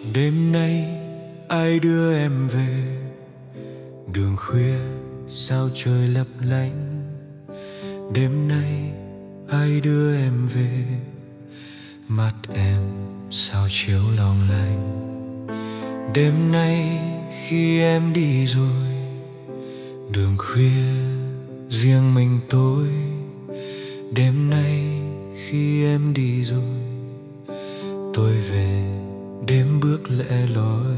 Đêm nay ai đưa em về? Đường khuya sao trời lấp lánh. Đêm nay ai đưa em về? Mắt em sao chiếu long lanh. Đêm nay khi em đi rồi, đường khuya riêng mình tôi. Đêm nay khi em đi rồi, tôi về đêm bước lẻ loi.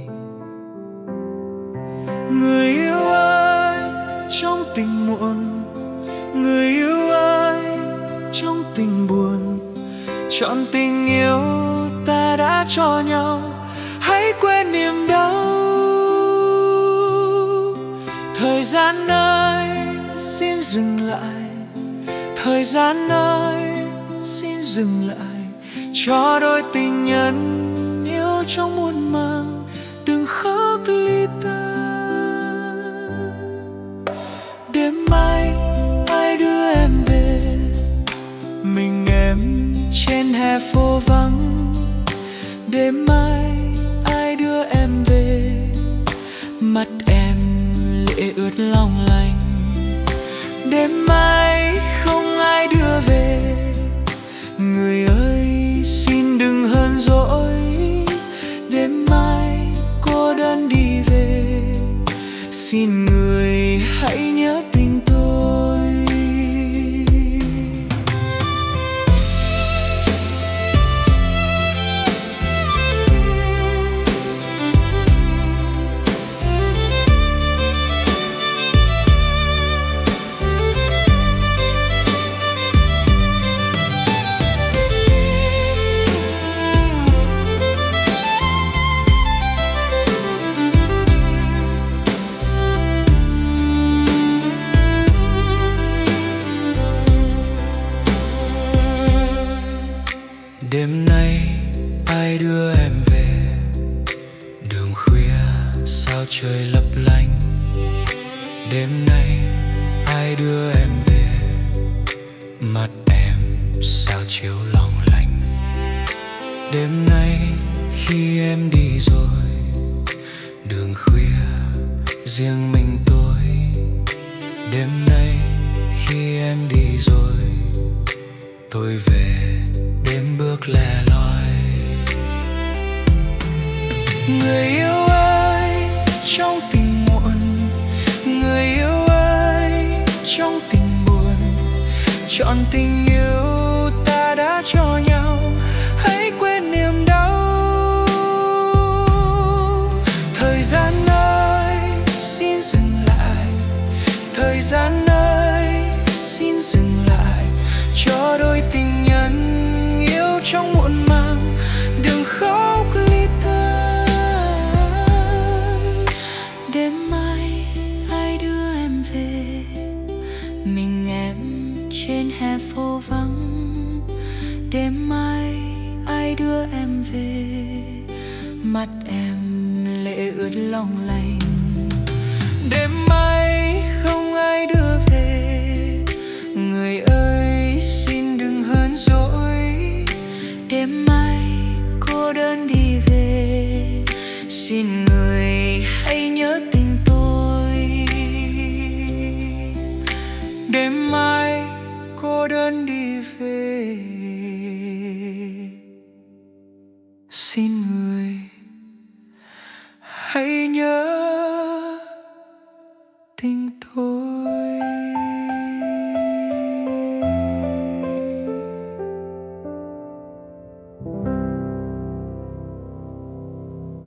Người yêu ơi, trong tình muộn, người yêu ơi, trong tình buồn, trọn tình yêu ta đã cho nhau, hãy quên niềm đau. Thời gian ơi, xin dừng lại. Thời gian ơi, xin dừng lại, cho đôi tình nhân yêu trong muôn màng đừng khóc ly tan. Đêm mai ai đưa em về? Mình em trên hè phố vắng. Đêm mai ai đưa em về? Mắt em lệ ướt long lanh. Đêm mai không ai đưa về. Người ơi xin đừng hờn dỗi. Đêm mai cô đơn đi về, xin người hãy nhớ tình tôi. Đêm nay ai đưa em về? Đường khuya sao trời lấp lánh. Đêm nay ai đưa em về? Mắt em sao chiếu long lanh. Đêm nay khi em đi rồi, đường khuya riêng mình tôi. Đêm nay khi em đi rồi, tôi về đêm bước lẻ loi. Người yêu ơi, trong tình muộn, người yêu ơi, trong tình buồn, trọn tình yêu ta đã cho nhau, hãy quên niềm đau. Thời gian ơi, xin dừng lại. Thời gian ơi, xin dừng lại, cho đôi tình nhân trong muộn màng đừng khóc ly tan. Đêm mai ai đưa em về? Mình em trên hè phố vắng. Đêm mai ai đưa em về? Mắt em lệ ướt long lanh. Đêm mai không ai đưa về. Người ơi xin đừng hờn dỗi. Đêm mai cô đơn đi về, xin người hãy nhớ tình tôi. Đêm mai cô đơn đi về, xin người hãy nhớ